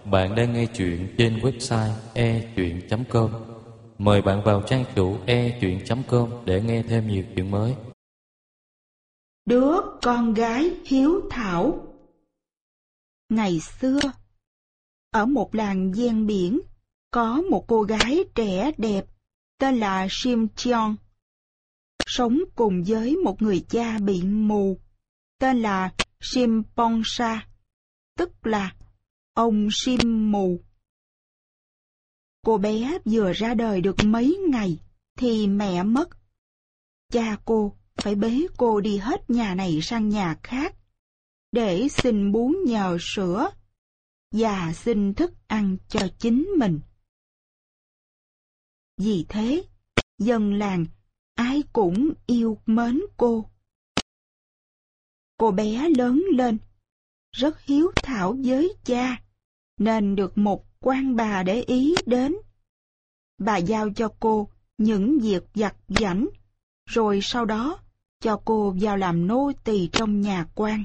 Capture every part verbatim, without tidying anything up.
Bạn đang nghe chuyện trên website e chuyện chấm com. Mời bạn vào trang chủ e chuyện chấm com để nghe thêm nhiều chuyện mới. Đứa con gái hiếu thảo. Ngày xưa, ở một làng ven biển, có một cô gái trẻ đẹp tên là Sim Cheong, sống cùng với một người cha bị mù tên là Sim Pongsa, tức là ông Sim mù. Cô bé vừa ra đời được mấy ngày thì mẹ mất. Cha cô phải bế cô đi hết nhà này sang nhà khác để xin bú nhờ sữa và xin thức ăn cho chính mình. Vì thế, dân làng ai cũng yêu mến cô. Cô bé lớn lên, rất hiếu thảo với cha, nên được một quan bà để ý đến. Bà giao cho cô những việc vặt vãnh, rồi sau đó cho cô vào làm nô tỳ trong nhà quan.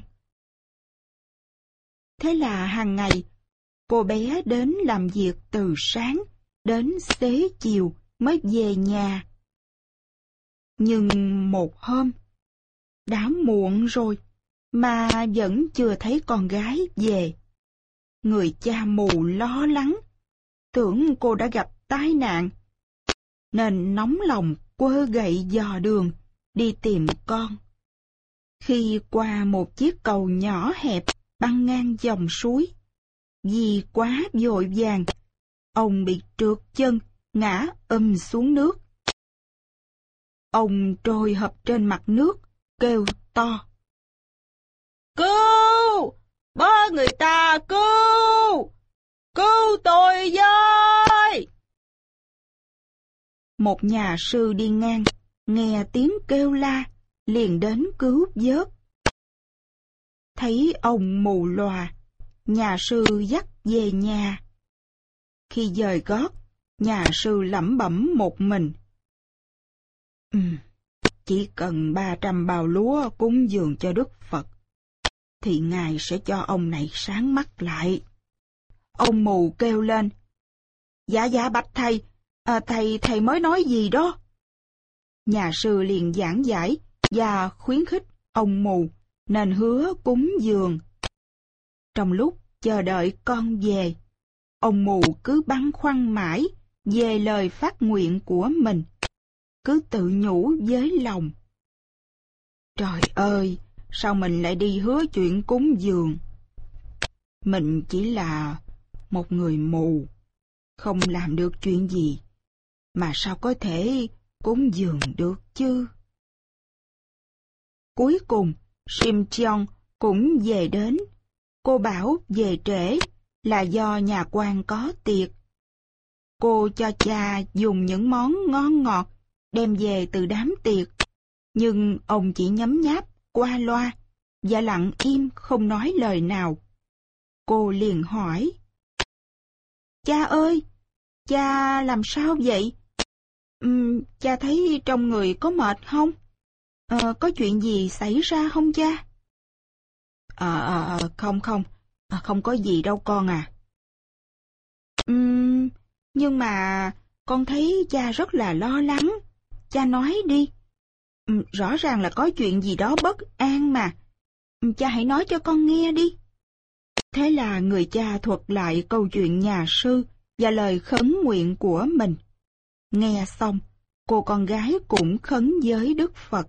Thế là hàng ngày, cô bé đến làm việc từ sáng đến xế chiều mới về nhà. Nhưng một hôm, đã muộn rồi mà vẫn chưa thấy con gái về. Người cha mù lo lắng, tưởng cô đã gặp tai nạn, nên nóng lòng quơ gậy dò đường đi tìm con. Khi qua một chiếc cầu nhỏ hẹp băng ngang dòng suối, vì quá vội vàng, ông bị trượt chân, ngã ầm xuống nước. Ông trôi hập trên mặt nước, kêu to: "Cứu! Bớ người ta cứu! Cứu tôi với!" Một nhà sư đi ngang, nghe tiếng kêu la, liền đến cứu vớt. Thấy ông mù lòa, nhà sư dắt về nhà. Khi dời gót, nhà sư lẩm bẩm một mình: Ừ, chỉ cần ba trăm bào lúa cúng dường cho Đức Phật, thì Ngài sẽ cho ông này sáng mắt lại. Ông mù kêu lên: Dạ dạ bạch thầy, à, thầy thầy mới nói gì đó? Nhà sư liền giảng giải và khuyến khích ông mù nên hứa cúng dường. Trong lúc chờ đợi con về, ông mù cứ băn khoăn mãi về lời phát nguyện của mình, cứ tự nhủ với lòng: Trời ơi, sao mình lại đi hứa chuyện cúng dường? Mình chỉ là một người mù, không làm được chuyện gì, mà sao có thể cúng dường được chứ? Cuối cùng, Sim Cheong cũng về đến. Cô bảo về trễ là do nhà quan có tiệc. Cô cho cha dùng những món ngon ngọt đem về từ đám tiệc, nhưng ông chỉ nhấm nháp qua loa và lặng im không nói lời nào. Cô liền hỏi: Cha ơi, cha làm sao vậy? Uhm, cha thấy trong người có mệt không? Ờ, có chuyện gì xảy ra không cha? À, à, à, không không, à, không có gì đâu con à. Uhm, nhưng mà con thấy cha rất là lo lắng. Cha nói đi. Uhm, rõ ràng là có chuyện gì đó bất an mà. Uhm, cha hãy nói cho con nghe đi. Thế là người cha thuật lại câu chuyện nhà sư và lời khấn nguyện của mình. Nghe xong, cô con gái cũng khấn với Đức Phật: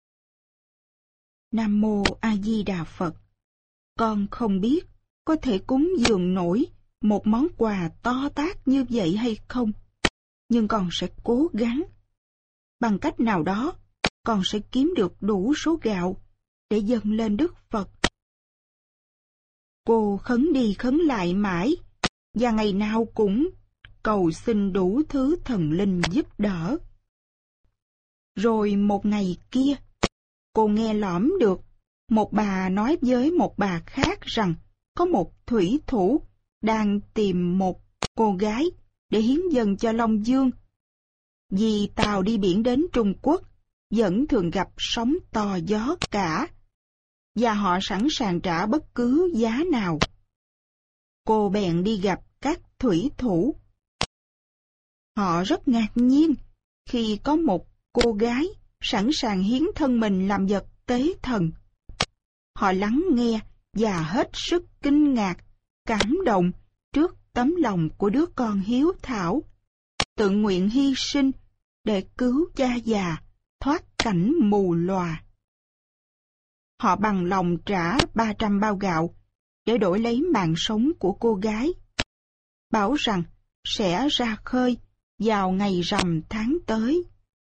Nam Mô A Di Đà Phật. Con không biết có thể cúng dường nổi một món quà to tát như vậy hay không, nhưng con sẽ cố gắng. Bằng cách nào đó, con sẽ kiếm được đủ số gạo để dâng lên Đức Phật. Cô khấn đi khấn lại mãi, và ngày nào cũng cầu xin đủ thứ thần linh giúp đỡ. Rồi một ngày kia, cô nghe lỏm được một bà nói với một bà khác rằng có một thủy thủ đang tìm một cô gái để hiến dâng cho Long Dương. Vì tàu đi biển đến Trung Quốc vẫn thường gặp sóng to gió cả, và họ sẵn sàng trả bất cứ giá nào. cô bèn đi gặp các thủy thủ. Họ rất ngạc nhiên khi có một cô gái sẵn sàng hiến thân mình làm vật tế thần. Họ lắng nghe và hết sức kinh ngạc, cảm động trước tấm lòng của đứa con hiếu thảo, tự nguyện hy sinh để cứu cha già thoát cảnh mù lòa. Họ bằng lòng trả ba trăm bao gạo để đổi lấy mạng sống của cô gái, bảo rằng sẽ ra khơi vào ngày rằm tháng tới.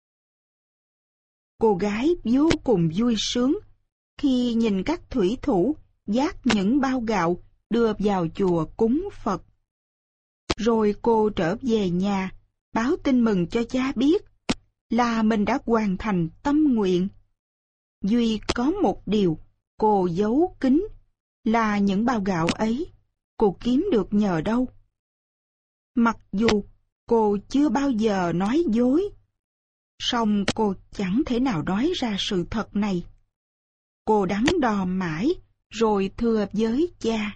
Cô gái vô cùng vui sướng khi nhìn các thủy thủ vác những bao gạo đưa vào chùa cúng Phật. Rồi cô trở về nhà, báo tin mừng cho cha biết là mình đã hoàn thành tâm nguyện. Duy có một điều cô giấu kín là những bao gạo ấy cô kiếm được nhờ đâu. Mặc dù cô chưa bao giờ nói dối, song cô chẳng thể nào nói ra sự thật này. Cô đắn đo mãi, rồi thưa với cha.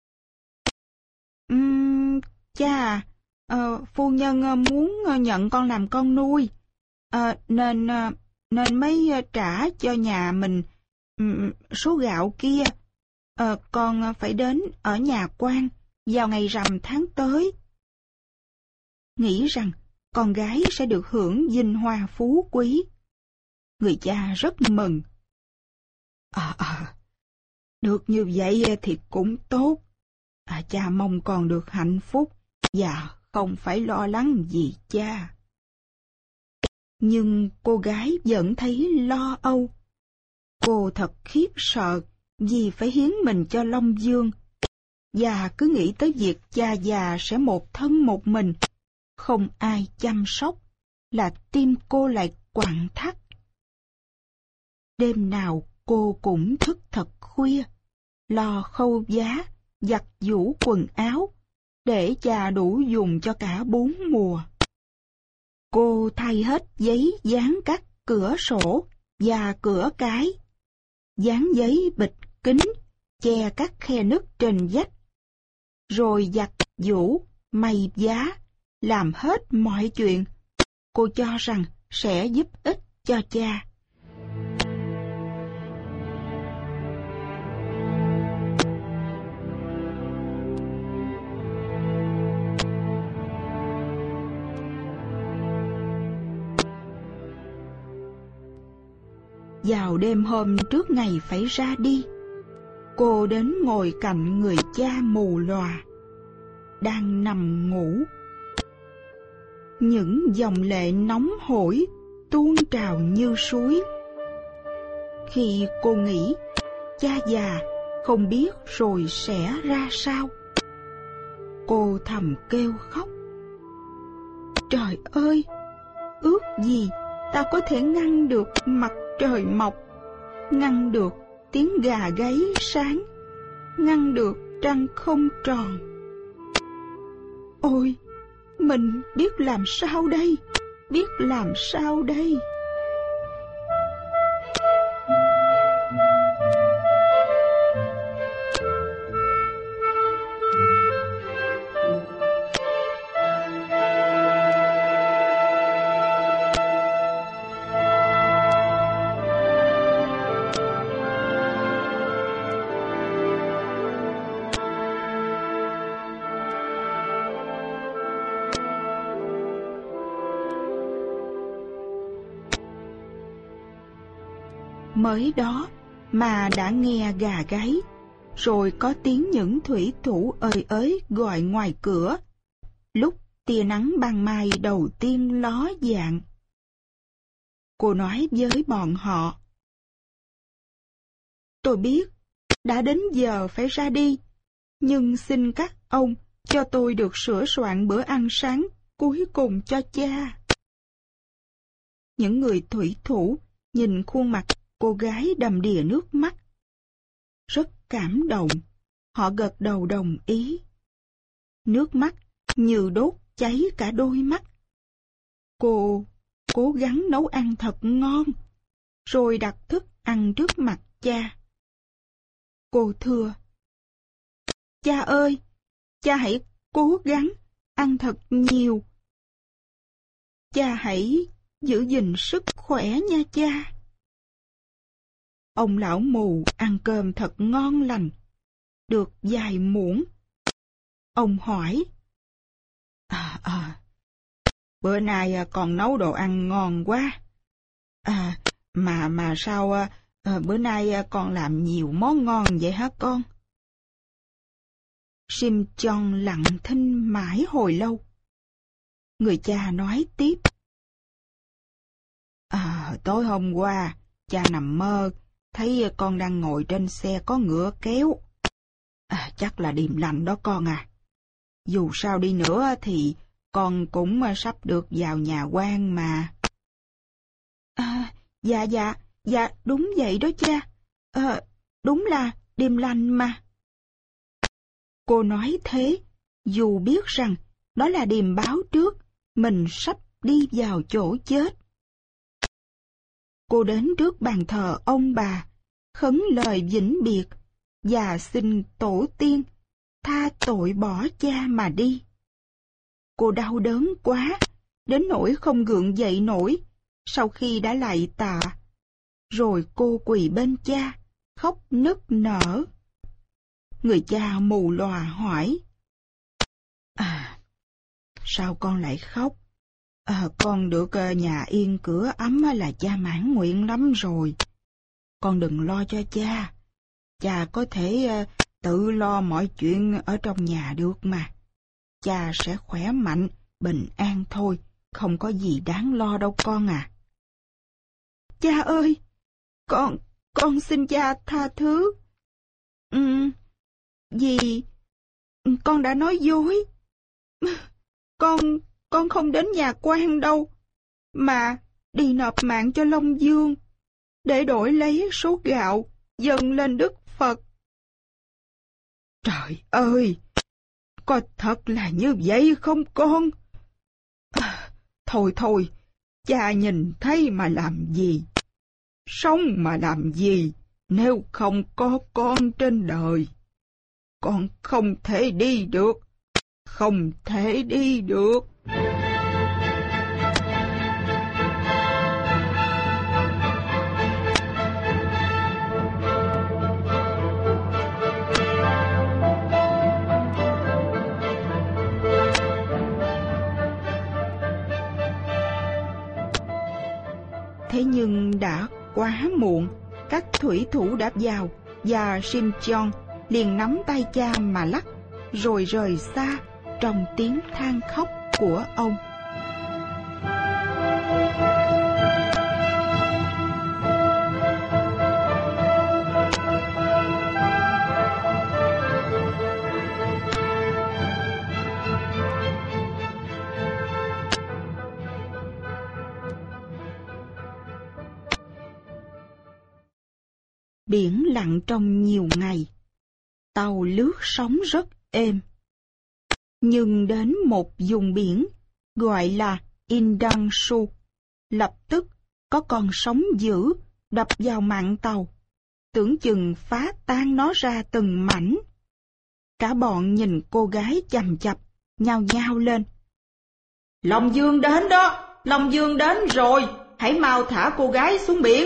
Uhm, cha, uh, phu nhân muốn nhận con làm con nuôi, uh, nên uh, nên mới trả cho nhà mình um, số gạo kia. Uh, con phải đến ở nhà quan vào ngày rằm tháng tới. Nghĩ rằng con gái sẽ được hưởng vinh hoa phú quý. Người cha rất mừng. À, à, được như vậy thì cũng tốt. À, cha mong con được hạnh phúc và không phải lo lắng gì cha. Nhưng cô gái vẫn thấy lo âu. Cô thật khiếp sợ vì phải hiến mình cho Long Dương, và cứ nghĩ tới việc cha già sẽ một thân một mình, không ai chăm sóc, là tim cô lại quặn thắt. Đêm nào cô cũng thức thật khuya, lo khâu vá, giặt giũ quần áo, để cha đủ dùng cho cả bốn mùa. Cô thay hết giấy dán các cửa sổ và cửa cái, dán giấy bịt kính, che các khe nứt trên vách, rồi giặt giũ, may vá, làm hết mọi chuyện cô cho rằng sẽ giúp ích cho cha. Vào đêm hôm trước ngày phải ra đi, cô đến ngồi cạnh người cha mù lòa, đang nằm ngủ. Những dòng lệ nóng hổi tuôn trào như suối. Khi cô nghĩ cha già không biết rồi sẽ ra sao, cô thầm kêu khóc. Trời ơi, ước gì ta có thể ngăn được mặt trời mọc, ngăn được tiếng gà gáy sáng, ngăn được trăng không tròn. Ôi, mình biết làm sao đây, biết làm sao đây. Mới đó mà đã nghe gà gáy, rồi có tiếng những thủy thủ ơi ới gọi ngoài cửa, lúc tia nắng ban mai đầu tiên ló dạng. Cô nói với bọn họ: Tôi biết đã đến giờ phải ra đi, nhưng xin các ông cho tôi được sửa soạn bữa ăn sáng cuối cùng cho cha. Những người thủy thủ nhìn khuôn mặt cô gái đầm đìa nước mắt, rất cảm động. Họ gật đầu đồng ý. Nước mắt như đốt cháy cả đôi mắt. Cô cố gắng nấu ăn thật ngon, rồi đặt thức ăn trước mặt cha. Cô thưa: Cha ơi, cha hãy cố gắng ăn thật nhiều. Cha hãy giữ gìn sức khỏe nha cha. Ông lão mù ăn cơm thật ngon lành, được vài muỗng. Ông hỏi, À, à, bữa nay con nấu đồ ăn ngon quá. À, mà mà sao à, bữa nay con làm nhiều món ngon vậy hả con? Sim Chong lặng thinh mãi hồi lâu. Người cha nói tiếp. À, tối hôm qua, cha nằm mơ, thấy con đang ngồi trên xe có ngựa kéo. À, chắc là điềm lành đó con à. Dù sao đi nữa thì con cũng sắp được vào nhà quan mà. À, dạ dạ, dạ đúng vậy đó cha. À, đúng là điềm lành mà. Cô nói thế, dù biết rằng đó là điềm báo trước mình sắp đi vào chỗ chết. Cô đến trước bàn thờ ông bà, khấn lời vĩnh biệt và xin tổ tiên tha tội bỏ cha mà đi. Cô đau đớn quá, đến nỗi không gượng dậy nổi sau khi đã lạy tạ. Rồi cô quỳ bên cha, khóc nức nở. Người cha mù lòa hỏi, À, sao con lại khóc? À, con được nhà yên cửa ấm là cha mãn nguyện lắm rồi. Con đừng lo cho cha. Cha có thể tự lo mọi chuyện ở trong nhà được mà. Cha sẽ khỏe mạnh, bình an thôi, không có gì đáng lo đâu con à. Cha ơi, con, con xin cha tha thứ. Ừ, vì con đã nói dối. Con, con không đến nhà quan đâu, mà đi nộp mạng cho Long Dương, để đổi lấy số gạo dâng lên Đức Phật. Trời ơi, có thật là như vậy không con? À, thôi thôi, cha nhìn thấy mà làm gì? Sống mà làm gì nếu không có con trên đời? Con không thể đi được, không thể đi được. Thế nhưng đã quá muộn, các thủy thủ đã vào và Sim Chong liền nắm tay cha mà lắc, rồi rời xa trong tiếng than khóc của ông. Biển lặng trong nhiều ngày, tàu lướt sóng rất êm. Nhưng đến một vùng biển gọi là Indangshu, lập tức có con sóng dữ đập vào mạn tàu, tưởng chừng phá tan nó ra từng mảnh. Cả bọn nhìn cô gái chằm chằm, nhao nhao lên. Long Dương đến đó, Long Dương đến rồi, hãy mau thả cô gái xuống biển.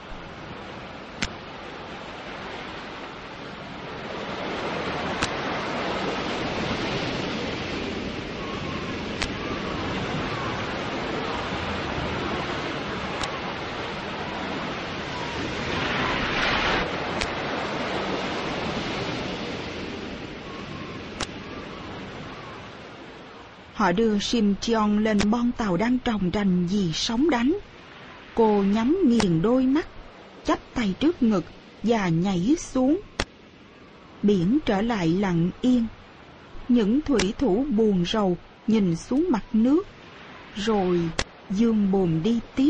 Họ đưa Sim Chong lên bon tàu đang trồng rành vì sóng đánh. Cô nhắm nghiền đôi mắt, chắp tay trước ngực và nhảy xuống. Biển trở lại lặng yên. Những thủy thủ buồn rầu nhìn xuống mặt nước, rồi dương bồn đi tiếp.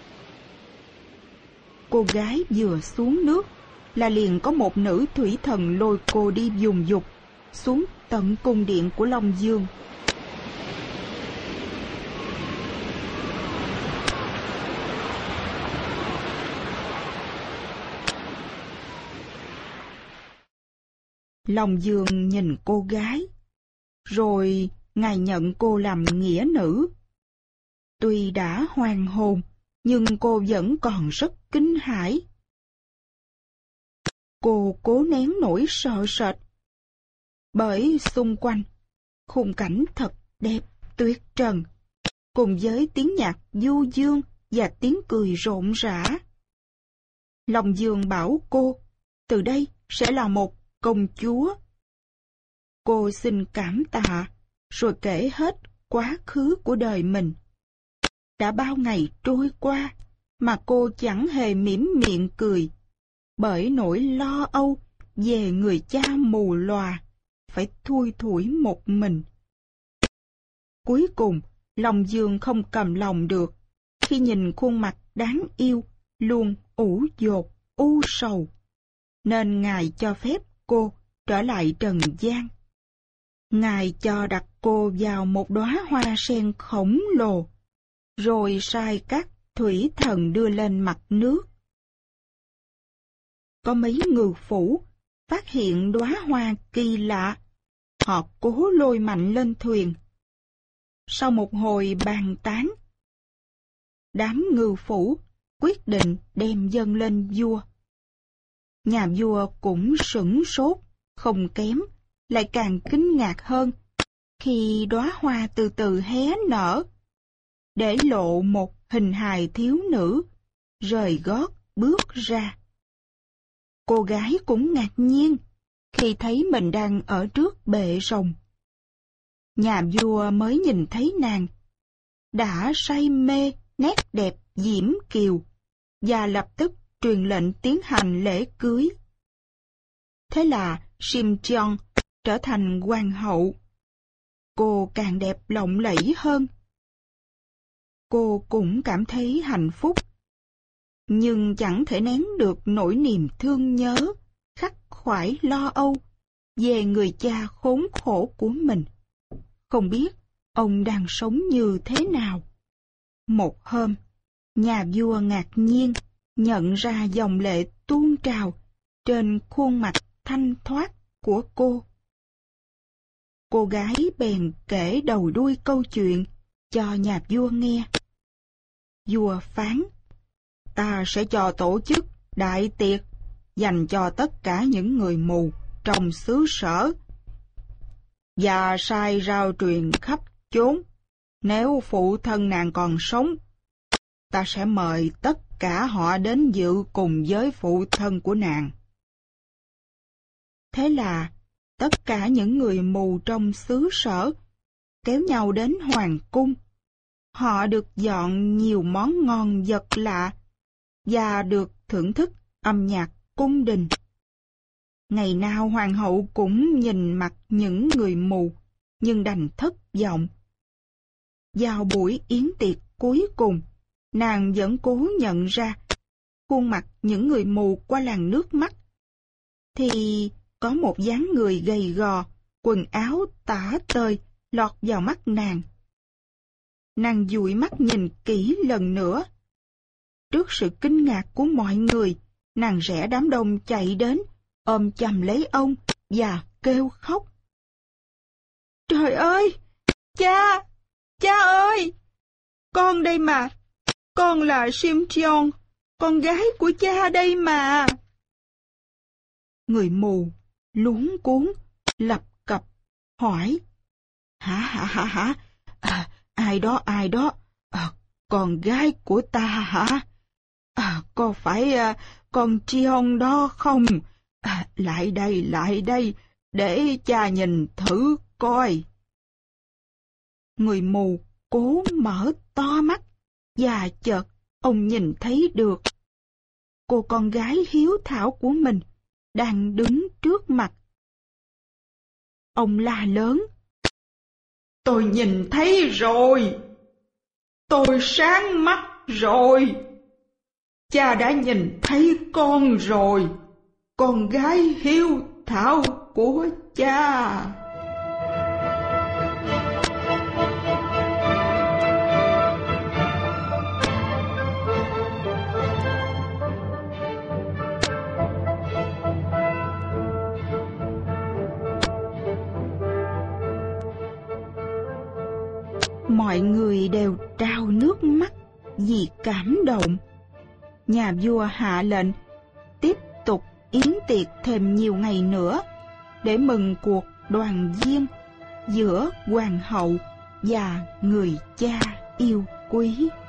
Cô gái vừa xuống nước là liền có một nữ thủy thần lôi cô đi dùng dục xuống tận cung điện của Long Dương. Long Dương nhìn cô gái, rồi Ngài nhận cô làm nghĩa nữ. Tuy đã hoàn hồn, nhưng cô vẫn còn rất kinh hãi. Cô cố nén nỗi sợ sệt, bởi xung quanh, khung cảnh thật đẹp tuyệt trần, cùng với tiếng nhạc du dương và tiếng cười rộn rã. Lòng Dương bảo cô, từ đây sẽ là một công chúa. Cô xin cảm tạ, rồi kể hết quá khứ của đời mình. Đã bao ngày trôi qua, mà cô chẳng hề mỉm miệng cười, bởi nỗi lo âu về người cha mù lòa, phải thui thủi một mình. Cuối cùng, lòng Dương không cầm lòng được, khi nhìn khuôn mặt đáng yêu, luôn ủ dột, u sầu, nên Ngài cho phép cô trở lại trần gian. Ngài cho đặt cô vào một đóa hoa sen khổng lồ, rồi sai các thủy thần đưa lên mặt nước. Có mấy ngư phủ phát hiện đóa hoa kỳ lạ, họ cố lôi mạnh lên thuyền. Sau một hồi bàn tán, đám ngư phủ quyết định đem dâng lên vua. Nhà vua cũng sửng sốt, không kém, lại càng kinh ngạc hơn khi đóa hoa từ từ hé nở, để lộ một hình hài thiếu nữ, rời gót bước ra. Cô gái cũng ngạc nhiên khi thấy mình đang ở trước bệ rồng. Nhà vua mới nhìn thấy nàng, đã say mê nét đẹp diễm kiều, và lập tức truyền lệnh tiến hành lễ cưới. Thế là Simcheon trở thành hoàng hậu. Cô càng đẹp lộng lẫy hơn. Cô cũng cảm thấy hạnh phúc, nhưng chẳng thể nén được nỗi niềm thương nhớ, khắc khoải lo âu về người cha khốn khổ của mình. Không biết ông đang sống như thế nào. Một hôm, nhà vua ngạc nhiên nhận ra dòng lệ tuôn trào trên khuôn mặt thanh thoát của cô. Cô gái bèn kể đầu đuôi câu chuyện cho nhà vua nghe. Vua phán, ta sẽ cho tổ chức đại tiệc dành cho tất cả những người mù trong xứ sở, và sai rao truyền khắp chốn. Nếu phụ thân nàng còn sống, ta sẽ mời tất cả họ đến dự cùng với phụ thân của nàng. Thế là tất cả những người mù trong xứ sở kéo nhau đến hoàng cung. Họ được dọn nhiều món ngon vật lạ và được thưởng thức âm nhạc cung đình. Ngày nào hoàng hậu cũng nhìn mặt những người mù, nhưng đành thất vọng. Vào buổi yến tiệc cuối cùng, nàng vẫn cố nhận ra khuôn mặt những người mù qua làn nước mắt, thì có một dáng người gầy gò, quần áo tả tơi lọt vào mắt nàng. Nàng dụi mắt nhìn kỹ lần nữa. Trước sự kinh ngạc của mọi người, nàng rẽ đám đông chạy đến, ôm chầm lấy ông và kêu khóc. Trời ơi! Cha! Cha ơi! Con đây mà! Con là Simcheon, con gái của cha đây mà! Người mù luống cuống lập cập hỏi: Hả hả hả hả? À, ai đó ai đó? À, con gái của ta hả? À, có phải à, con Cheon đó không? À, lại đây lại đây, để cha nhìn thử coi. Người mù cố mở to mắt, và chợt ông nhìn thấy được cô con gái hiếu thảo của mình đang đứng trước mặt. Ông la lớn: Tôi nhìn thấy rồi! Tôi sáng mắt rồi! Cha đã nhìn thấy con rồi, con gái hiếu thảo của cha! Mọi người đều trao nước mắt vì cảm động. Nhà vua hạ lệnh tiếp tục yến tiệc thêm nhiều ngày nữa để mừng cuộc đoàn viên giữa hoàng hậu và người cha yêu quý.